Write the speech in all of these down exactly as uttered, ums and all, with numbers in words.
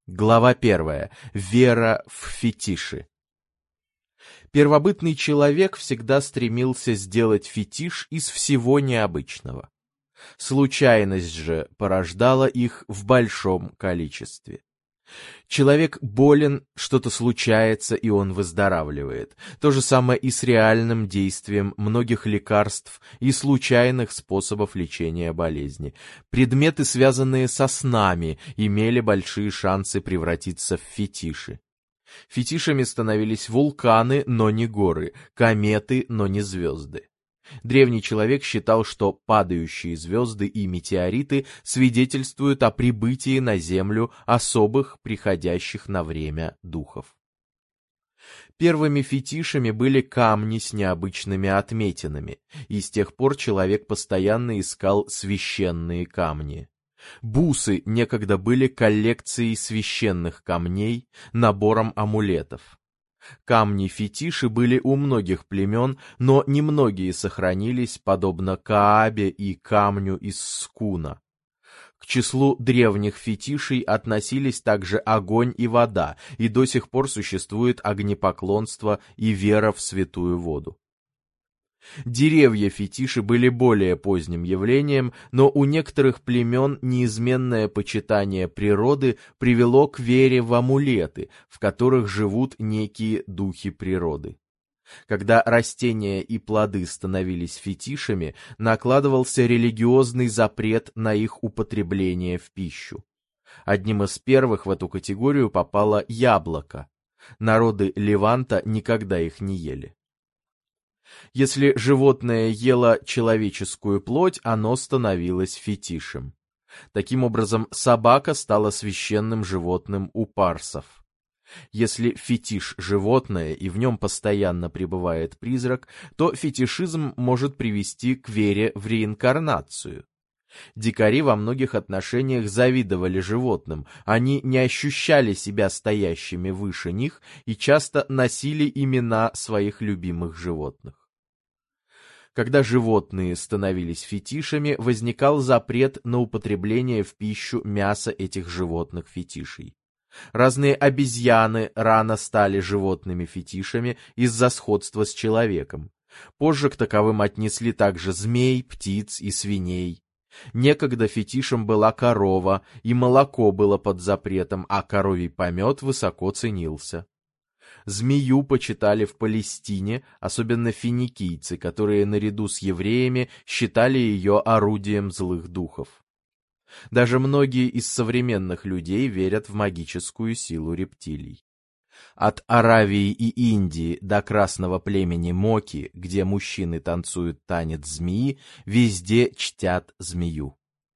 Глава первая. Вера в фетиши. Первобытный человек всегда стремился сделать фетиш из всего необычного. Случайность же порождала их в большом количестве. Человек болен, что-то случается, и он выздоравливает. То же самое и с реальным действием многих лекарств и случайных способов лечения болезни. Предметы, связанные со снами, имели большие шансы превратиться в фетиши. Фетишами становились вулканы, но не горы, кометы, но не звезды. Древний человек считал, что падающие звезды и метеориты свидетельствуют о прибытии на Землю особых, приходящих на время духов. Первыми фетишами были камни с необычными отметинами, и с тех пор человек постоянно искал священные камни. Бусы некогда были коллекцией священных камней, набором амулетов. Камни-фетиши были у многих племен, но немногие сохранились, подобно Каабе и камню из Скуна. К числу древних фетишей относились также огонь и вода, и до сих пор существует огнепоклонство и вера в святую воду. Деревья-фетиши были более поздним явлением, но у некоторых племен неизменное почитание природы привело к вере в амулеты, в которых живут некие духи природы. Когда растения и плоды становились фетишами, накладывался религиозный запрет на их употребление в пищу. Одним из первых в эту категорию попало яблоко. Народы Леванта никогда их не ели. Если животное ело человеческую плоть, оно становилось фетишем. Таким образом, собака стала священным животным у парсов. Если фетиш – животное, и в нем постоянно пребывает призрак, то фетишизм может привести к вере в реинкарнацию. Дикари во многих отношениях завидовали животным, они не ощущали себя стоящими выше них и часто носили имена своих любимых животных. Когда животные становились фетишами, возникал запрет на употребление в пищу мяса этих животных-фетишей. Разные обезьяны рано стали животными-фетишами из-за сходства с человеком. Позже к таковым отнесли также змей, птиц и свиней. Некогда фетишем была корова, и молоко было под запретом, а коровий помет высоко ценился. Змею почитали в Палестине, особенно финикийцы, которые наряду с евреями считали ее орудием злых духов. Даже многие из современных людей верят в магическую силу рептилий. От Аравии и Индии до красного племени Моки, где мужчины танцуют танец змеи, везде чтят змею.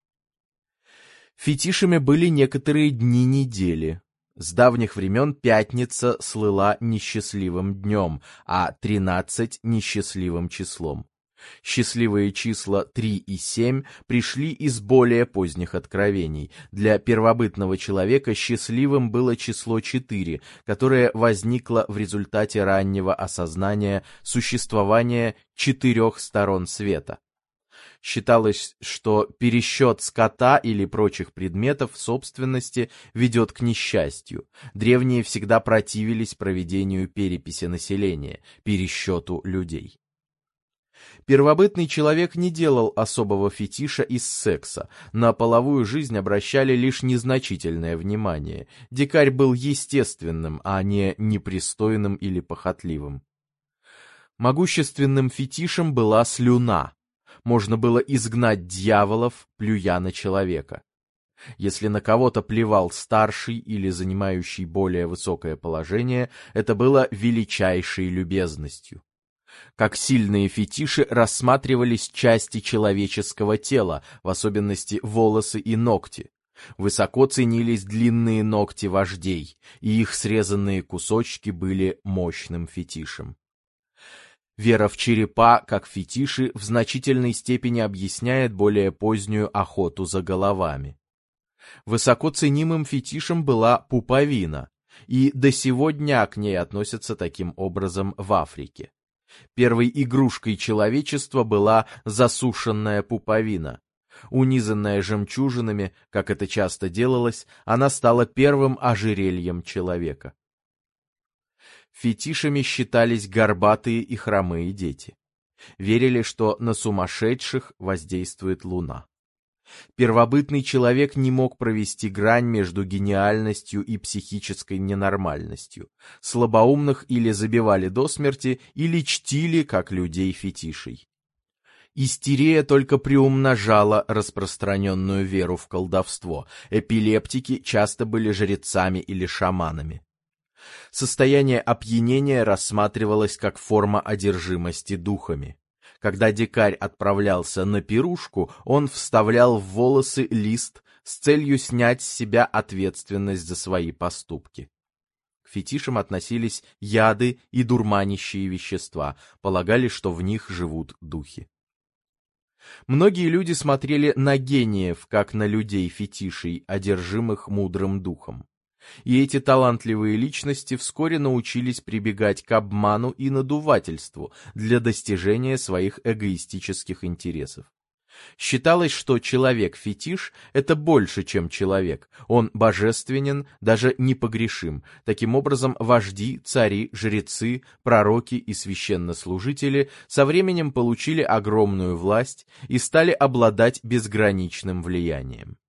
Фетишами были некоторые дни недели. С давних времен пятница слыла несчастливым днем, а тринадцать — несчастливым числом. Счастливые числа три и семь пришли из более поздних откровений. Для первобытного человека счастливым было число четыре, которое возникло в результате раннего осознания существования четырех сторон света. Считалось, что пересчет скота или прочих предметов собственности ведет к несчастью. Древние всегда противились проведению переписи населения, пересчету людей. Первобытный человек не делал особого фетиша из секса, на половую жизнь обращали лишь незначительное внимание. Дикарь был естественным, а не непристойным или похотливым. Могущественным фетишем была слюна. Можно было изгнать дьяволов, плюя на человека. Если на кого-то плевал старший или занимающий более высокое положение, это было величайшей любезностью. Как сильные фетиши рассматривались части человеческого тела, в особенности волосы и ногти. Высоко ценились длинные ногти вождей, и их срезанные кусочки были мощным фетишем. Вера в черепа, как фетиши, в значительной степени объясняет более позднюю охоту за головами. Высоко ценимым фетишем была пуповина, и до сего дня к ней относятся таким образом в Африке. Первой игрушкой человечества была засушенная пуповина. Унизанная жемчужинами, как это часто делалось, она стала первым ожерельем человека. Фетишами считались горбатые и хромые дети. Верили, что на сумасшедших воздействует луна. Первобытный человек не мог провести грань между гениальностью и психической ненормальностью. Слабоумных или забивали до смерти, или чтили, как людей-фетишей. Истерия только приумножала распространенную веру в колдовство. Эпилептики часто были жрецами или шаманами. Состояние опьянения рассматривалось как форма одержимости духами. Когда дикарь отправлялся на пирушку, он вставлял в волосы лист с целью снять с себя ответственность за свои поступки. К фетишам относились яды и дурманящие вещества, полагали, что в них живут духи. Многие люди смотрели на гениев, как на людей-фетишей, одержимых мудрым духом. И эти талантливые личности вскоре научились прибегать к обману и надувательству для достижения своих эгоистических интересов. Считалось, что человек-фетиш — это больше, чем человек. Он божественен, даже непогрешим. Таким образом, вожди, цари, жрецы, пророки и священнослужители со временем получили огромную власть и стали обладать безграничным влиянием.